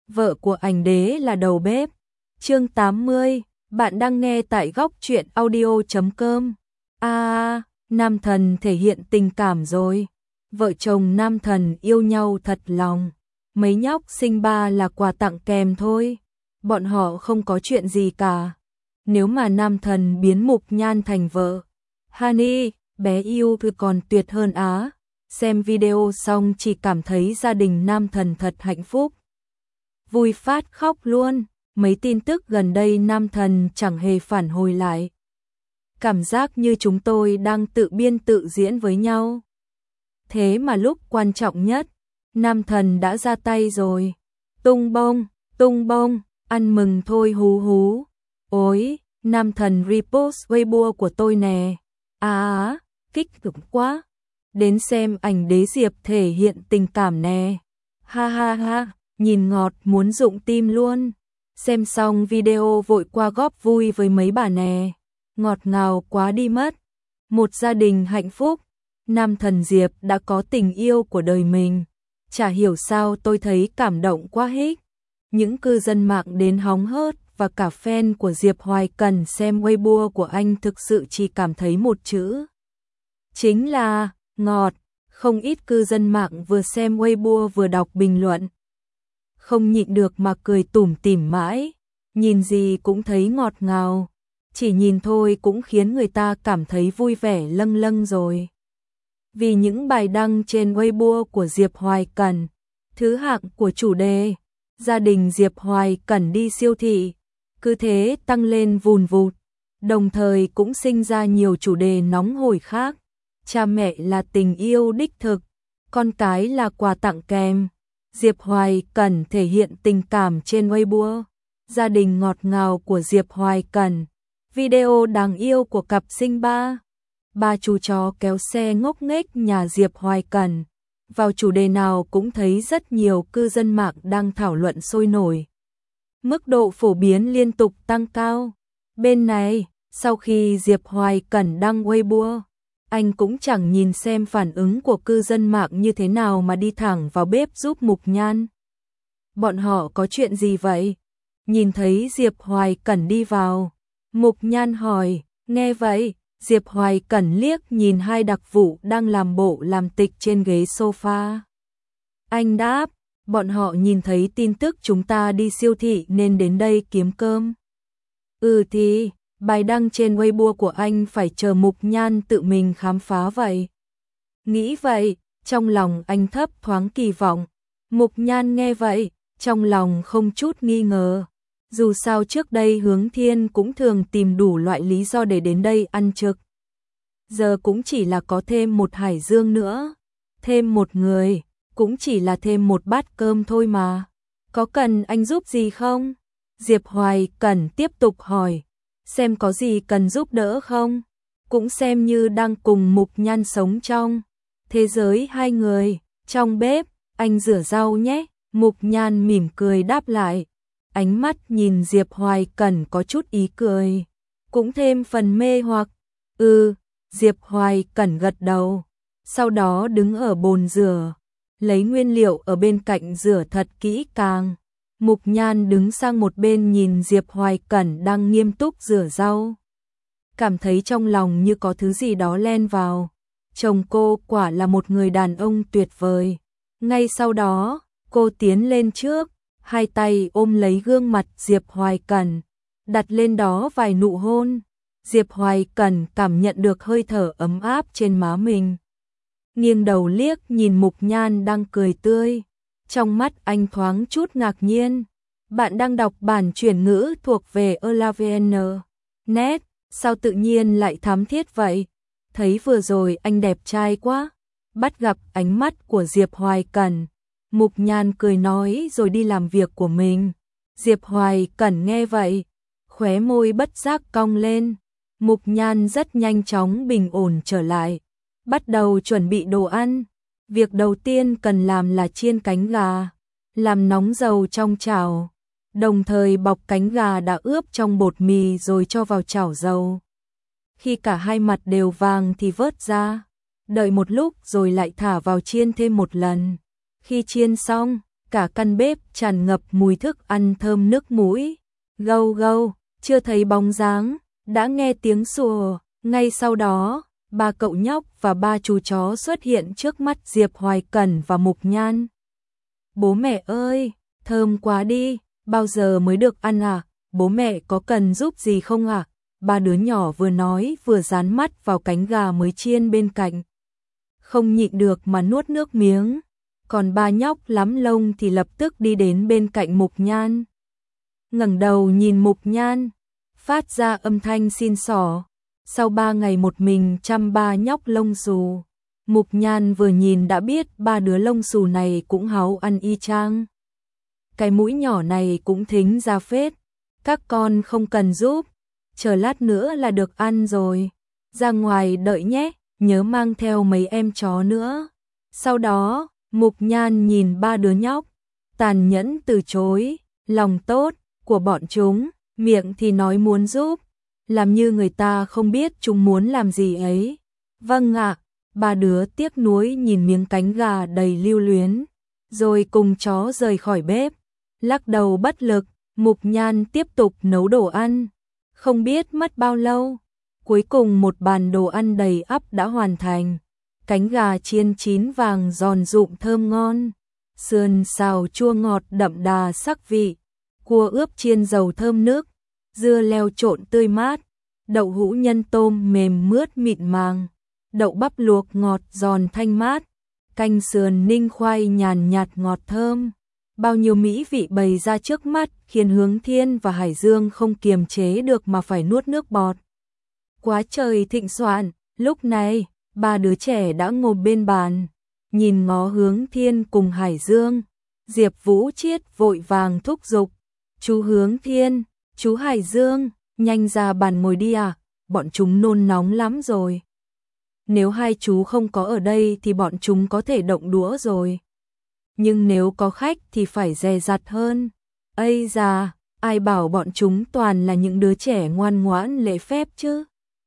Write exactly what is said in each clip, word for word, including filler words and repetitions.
vợ của ảnh đế là đầu bếp. Chương tám mươi, bạn đang nghe tại góc truyện audio chấm com. A, nam thần thể hiện tình cảm rồi. Vợ chồng nam thần yêu nhau thật lòng. Mấy nhóc sinh ba là quà tặng kèm thôi. Bọn họ không có chuyện gì cả. Nếu mà nam thần biến Mục Nhan thành vợ, Honey, bé yêu thì còn tuyệt hơn á. Xem video xong chỉ cảm thấy gia đình nam thần thật hạnh phúc. Vui phát khóc luôn. Mấy tin tức gần đây nam thần chẳng hề phản hồi lại. Cảm giác như chúng tôi đang tự biên tự diễn với nhau. Thế mà lúc quan trọng nhất, nam thần đã ra tay rồi. Tung bông, tung bông, ăn mừng thôi hú hú. Ôi, nam thần repost Weibo của tôi nè. À á, kích cực quá. Đến xem ảnh đế Diệp thể hiện tình cảm nè. Ha ha ha, nhìn ngọt muốn rụng tim luôn. Xem xong video vội qua góp vui với mấy bà nè. Ngọt ngào quá đi mất. Một gia đình hạnh phúc. Nam thần Diệp đã có tình yêu của đời mình. Chả hiểu sao tôi thấy cảm động quá hích. Những cư dân mạng đến hóng hớt và cả fan của Diệp Hoài Cần xem Weibo của anh thực sự chỉ cảm thấy một chữ. Chính là ngọt. Không ít cư dân mạng vừa xem Weibo vừa đọc bình luận. Không nhịn được mà cười tủm tỉm mãi. Nhìn gì cũng thấy ngọt ngào. Chỉ nhìn thôi cũng khiến người ta cảm thấy vui vẻ lâng lâng rồi. Vì những bài đăng trên Weibo của Diệp Hoài Cần, thứ hạng của chủ đề, gia đình Diệp Hoài Cần đi siêu thị, cứ thế tăng lên vùn vụt, đồng thời cũng sinh ra nhiều chủ đề nóng hổi khác. Cha mẹ là tình yêu đích thực, con cái là quà tặng kèm. Diệp Hoài Cần thể hiện tình cảm trên Weibo, gia đình ngọt ngào của Diệp Hoài Cần, video đáng yêu của cặp sinh ba. Ba chú chó kéo xe ngốc nghếch nhà Diệp Hoài Cần. Vào chủ đề nào cũng thấy rất nhiều cư dân mạng đang thảo luận sôi nổi. Mức độ phổ biến liên tục tăng cao. Bên này, sau khi Diệp Hoài Cần đăng Weibo, anh cũng chẳng nhìn xem phản ứng của cư dân mạng như thế nào mà đi thẳng vào bếp giúp Mục Nhan. Bọn họ có chuyện gì vậy? Nhìn thấy Diệp Hoài Cần đi vào, Mục Nhan hỏi, nghe vậy, Diệp Hoài Cần liếc nhìn hai đặc vụ đang làm bộ làm tịch trên ghế sofa. Anh đáp, bọn họ nhìn thấy tin tức chúng ta đi siêu thị nên đến đây kiếm cơm. Ừ thì, bài đăng trên Weibo của anh phải chờ Mục Nhan tự mình khám phá vậy. Nghĩ vậy, trong lòng anh thấp thoáng kỳ vọng. Mục Nhan nghe vậy, trong lòng không chút nghi ngờ. Dù sao trước đây Hướng Thiên cũng thường tìm đủ loại lý do để đến đây ăn trực. Giờ cũng chỉ là có thêm một Hải Dương nữa. Thêm một người, cũng chỉ là thêm một bát cơm thôi mà. Có cần anh giúp gì không? Diệp Hoài Cần tiếp tục hỏi. Xem có gì cần giúp đỡ không? Cũng xem như đang cùng Mục Nhan sống trong thế giới hai người. Trong bếp, anh rửa rau nhé. Mục Nhan mỉm cười đáp lại. Ánh mắt nhìn Diệp Hoài Cần có chút ý cười, cũng thêm phần mê hoặc. Ừ, Diệp Hoài Cần gật đầu, sau đó đứng ở bồn rửa, lấy nguyên liệu ở bên cạnh rửa thật kỹ càng. Mục Nhan đứng sang một bên nhìn Diệp Hoài Cần đang nghiêm túc rửa rau. Cảm thấy trong lòng như có thứ gì đó len vào. Chồng cô quả là một người đàn ông tuyệt vời. Ngay sau đó, cô tiến lên trước, hai tay ôm lấy gương mặt Diệp Hoài Cần, đặt lên đó vài nụ hôn. Diệp Hoài Cần cảm nhận được hơi thở ấm áp trên má mình. Nghiêng đầu liếc nhìn Mục Nhan đang cười tươi. Trong mắt anh thoáng chút ngạc nhiên. Bạn đang đọc bản chuyển ngữ thuộc về Elavn. Net, sao tự nhiên lại thắm thiết vậy? Thấy vừa rồi anh đẹp trai quá. Bắt gặp ánh mắt của Diệp Hoài Cần, Mục Nhan cười nói rồi đi làm việc của mình. Diệp Hoài Cần nghe vậy, khóe môi bất giác cong lên. Mục Nhan rất nhanh chóng bình ổn trở lại, bắt đầu chuẩn bị đồ ăn. Việc đầu tiên cần làm là chiên cánh gà, làm nóng dầu trong chảo, đồng thời bọc cánh gà đã ướp trong bột mì rồi cho vào chảo dầu. Khi cả hai mặt đều vàng thì vớt ra, đợi một lúc rồi lại thả vào chiên thêm một lần. Khi chiên xong, cả căn bếp tràn ngập mùi thức ăn thơm nước mũi. Gâu gâu, chưa thấy bóng dáng, đã nghe tiếng sủa, ngay sau đó, ba cậu nhóc và ba chú chó xuất hiện trước mắt Diệp Hoài Cẩn và Mục Nhan. Bố mẹ ơi, thơm quá đi, bao giờ mới được ăn à, bố mẹ có cần giúp gì không à? Ba đứa nhỏ vừa nói vừa dán mắt vào cánh gà mới chiên bên cạnh. Không nhịn được mà nuốt nước miếng, còn ba nhóc lắm lông thì lập tức đi đến bên cạnh Mục Nhan. Ngẩng đầu nhìn Mục Nhan, phát ra âm thanh xin xỏ. Sau ba ngày một mình chăm ba nhóc lông xù, Mục Nhan vừa nhìn đã biết ba đứa lông xù này cũng háu ăn y chang. Cái mũi nhỏ này cũng thính ra phết, các con không cần giúp, chờ lát nữa là được ăn rồi, ra ngoài đợi nhé, nhớ mang theo mấy em chó nữa. Sau đó, Mục Nhan nhìn ba đứa nhóc, tàn nhẫn từ chối, lòng tốt của bọn chúng, miệng thì nói muốn giúp, làm như người ta không biết chúng muốn làm gì ấy. Vâng ạ, ba đứa tiếc nuối nhìn miếng cánh gà đầy lưu luyến, rồi cùng chó rời khỏi bếp, lắc đầu bất lực. Mục Nhan tiếp tục nấu đồ ăn, không biết mất bao lâu, cuối cùng một bàn đồ ăn đầy ắp đã hoàn thành. Cánh gà chiên chín vàng giòn rụm thơm ngon, sườn xào chua ngọt đậm đà sắc vị, cua ướp chiên dầu thơm nước, dưa leo trộn tươi mát, đậu hũ nhân tôm mềm mướt mịn màng, đậu bắp luộc ngọt giòn thanh mát, canh sườn ninh khoai nhàn nhạt ngọt thơm. Bao nhiêu mỹ vị bày ra trước mắt khiến Hướng Thiên và Hải Dương không kiềm chế được mà phải nuốt nước bọt. Quá trời thịnh soạn, lúc này, ba đứa trẻ đã ngồi bên bàn, nhìn ngó Hướng Thiên cùng Hải Dương. Diệp Vũ Chiết vội vàng thúc giục, chú Hướng Thiên, chú Hải Dương, nhanh ra bàn ngồi đi à, bọn chúng nôn nóng lắm rồi. Nếu hai chú không có ở đây thì bọn chúng có thể động đũa rồi. Nhưng nếu có khách thì phải dè dặt hơn. Ây da, ai bảo bọn chúng toàn là những đứa trẻ ngoan ngoãn lễ phép chứ.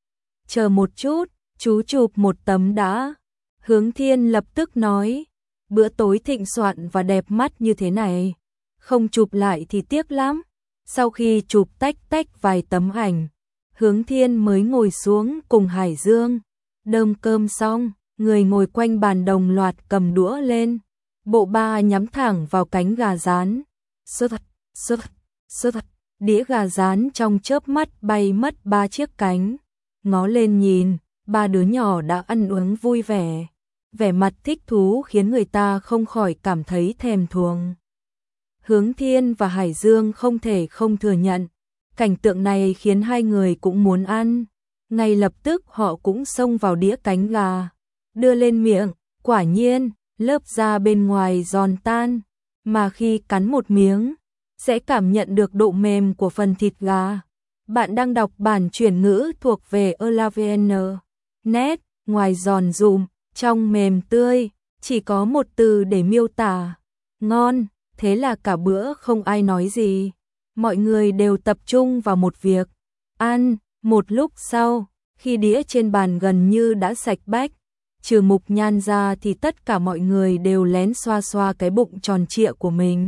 Chờ một chút, chú chụp một tấm đã. Hướng Thiên lập tức nói, bữa tối thịnh soạn và đẹp mắt như thế này, không chụp lại thì tiếc lắm. Sau khi chụp tách tách vài tấm ảnh, Hướng Thiên mới ngồi xuống cùng Hải Dương. Đơm cơm xong, người ngồi quanh bàn đồng loạt cầm đũa lên. Bộ ba nhắm thẳng vào cánh gà rán. Sơ thật, sơ thật, sơ thật, đĩa gà rán trong chớp mắt bay mất ba chiếc cánh. Ngó lên nhìn, ba đứa nhỏ đã ăn uống vui vẻ. Vẻ mặt thích thú khiến người ta không khỏi cảm thấy thèm thuồng. Hướng Thiên và Hải Dương không thể không thừa nhận. Cảnh tượng này khiến hai người cũng muốn ăn. Ngay lập tức họ cũng xông vào đĩa cánh gà, đưa lên miệng, quả nhiên, lớp da bên ngoài giòn tan, mà khi cắn một miếng, sẽ cảm nhận được độ mềm của phần thịt gà. Bạn đang đọc bản chuyển ngữ thuộc về Elavn. Net, ngoài giòn rụm, trong mềm tươi, chỉ có một từ để miêu tả, ngon, thế là cả bữa không ai nói gì. Mọi người đều tập trung vào một việc, ăn. Một lúc sau, khi đĩa trên bàn gần như đã sạch bách, trừ Mục Nhan ra thì tất cả mọi người đều lén xoa xoa cái bụng tròn trịa của mình.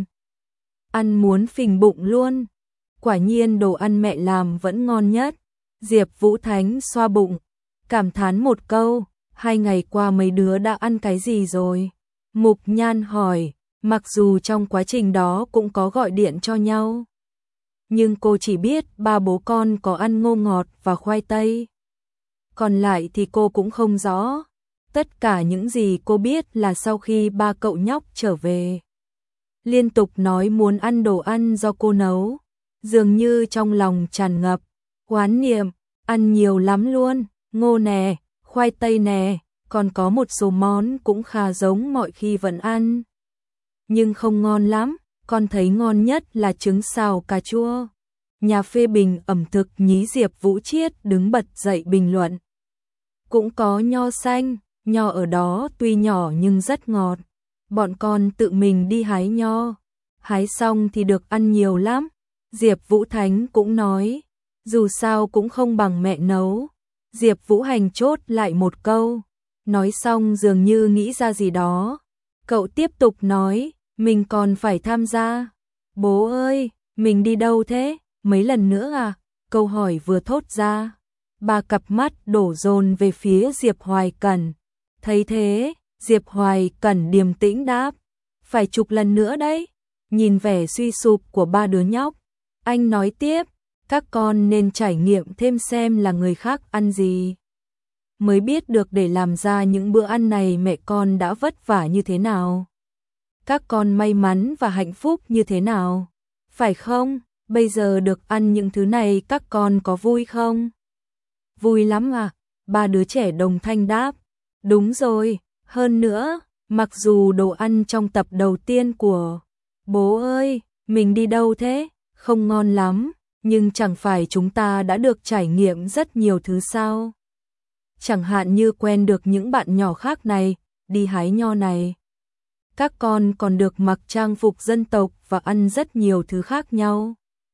Ăn muốn phình bụng luôn. Quả nhiên đồ ăn mẹ làm vẫn ngon nhất. Diệp Vũ Thánh xoa bụng, cảm thán một câu, hai ngày qua mấy đứa đã ăn cái gì rồi? Mục Nhan hỏi, mặc dù trong quá trình đó cũng có gọi điện cho nhau. Nhưng cô chỉ biết ba bố con có ăn ngô ngọt và khoai tây. Còn lại thì cô cũng không rõ. Tất cả những gì cô biết là sau khi ba cậu nhóc trở về, liên tục nói muốn ăn đồ ăn do cô nấu. Dường như trong lòng tràn ngập oán niệm, ăn nhiều lắm luôn, ngô nè, khoai tây nè, còn có một số món cũng khá giống mọi khi vẫn ăn. Nhưng không ngon lắm. Con thấy ngon nhất là trứng xào cà chua. Nhà phê bình ẩm thực nhí Diệp Vũ Chiết đứng bật dậy bình luận. Cũng có nho xanh, nho ở đó tuy nhỏ nhưng rất ngọt. Bọn con tự mình đi hái nho. Hái xong thì được ăn nhiều lắm. Diệp Vũ Thánh cũng nói, dù sao cũng không bằng mẹ nấu. Diệp Vũ Hành chốt lại một câu. Nói xong dường như nghĩ ra gì đó. Cậu tiếp tục nói, Mình còn phải tham gia. Bố ơi, mình đi đâu thế? Mấy lần nữa à? Câu hỏi vừa thốt ra, ba cặp mắt đổ dồn về phía Diệp Hoài Cẩn. Thấy thế, Diệp Hoài Cẩn điềm tĩnh đáp, phải chục lần nữa đấy. Nhìn vẻ suy sụp của ba đứa nhóc, anh nói tiếp, các con nên trải nghiệm thêm xem là người khác ăn gì, mới biết được để làm ra những bữa ăn này mẹ con đã vất vả như thế nào. Các con may mắn và hạnh phúc như thế nào, phải không? Bây giờ được ăn những thứ này các con có vui không? Vui lắm à? Ba đứa trẻ đồng thanh đáp. Đúng rồi, hơn nữa, mặc dù đồ ăn trong tập đầu tiên của Bố ơi, mình đi đâu thế? Không ngon lắm, nhưng chẳng phải chúng ta đã được trải nghiệm rất nhiều thứ sao? Chẳng hạn như quen được những bạn nhỏ khác này, đi hái nho này. Các con còn được mặc trang phục dân tộc và ăn rất nhiều thứ khác nhau.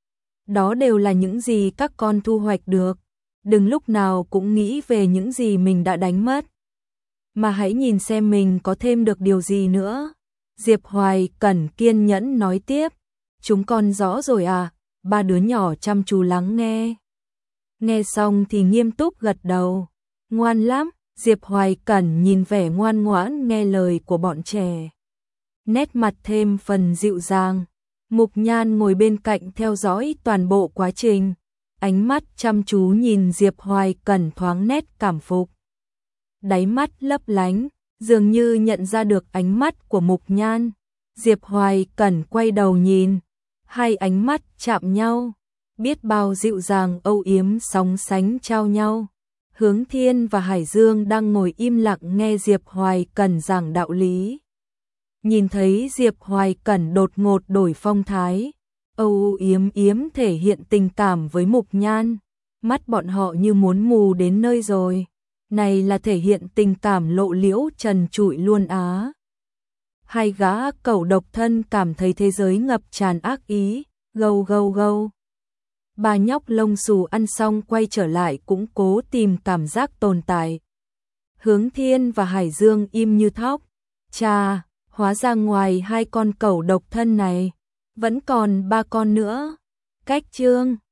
Đó đều là những gì các con thu hoạch được. Đừng lúc nào cũng nghĩ về những gì mình đã đánh mất, mà hãy nhìn xem mình có thêm được điều gì nữa. Diệp Hoài Cẩn kiên nhẫn nói tiếp. Chúng con rõ rồi à? Ba đứa nhỏ chăm chú lắng nghe. Nghe xong thì nghiêm túc gật đầu. Ngoan lắm. Diệp Hoài Cẩn nhìn vẻ ngoan ngoãn nghe lời của bọn trẻ, nét mặt thêm phần dịu dàng. Mục Nhan ngồi bên cạnh theo dõi toàn bộ quá trình, ánh mắt chăm chú nhìn Diệp Hoài Cẩn thoáng nét cảm phục. Đáy mắt lấp lánh, dường như nhận ra được ánh mắt của Mục Nhan. Diệp Hoài Cẩn quay đầu nhìn, hai ánh mắt chạm nhau, biết bao dịu dàng âu yếm sóng sánh trao nhau. Hướng Thiên và Hải Dương đang ngồi im lặng nghe Diệp Hoài Cẩn giảng đạo lý. Nhìn thấy Diệp Hoài Cẩn đột ngột đổi phong thái, âu yếm yếm thể hiện tình cảm với Mục Nhan, mắt bọn họ như muốn mù đến nơi rồi. Này là thể hiện tình cảm lộ liễu trần trụi luôn á. Hai gã cẩu độc thân cảm thấy thế giới ngập tràn ác ý, gâu gâu gâu. Ba nhóc lông xù ăn xong quay trở lại cũng cố tìm cảm giác tồn tại. Hướng Thiên và Hải Dương im như thóc. Chà, hóa ra ngoài hai con cẩu độc thân này, vẫn còn ba con nữa. Cách chương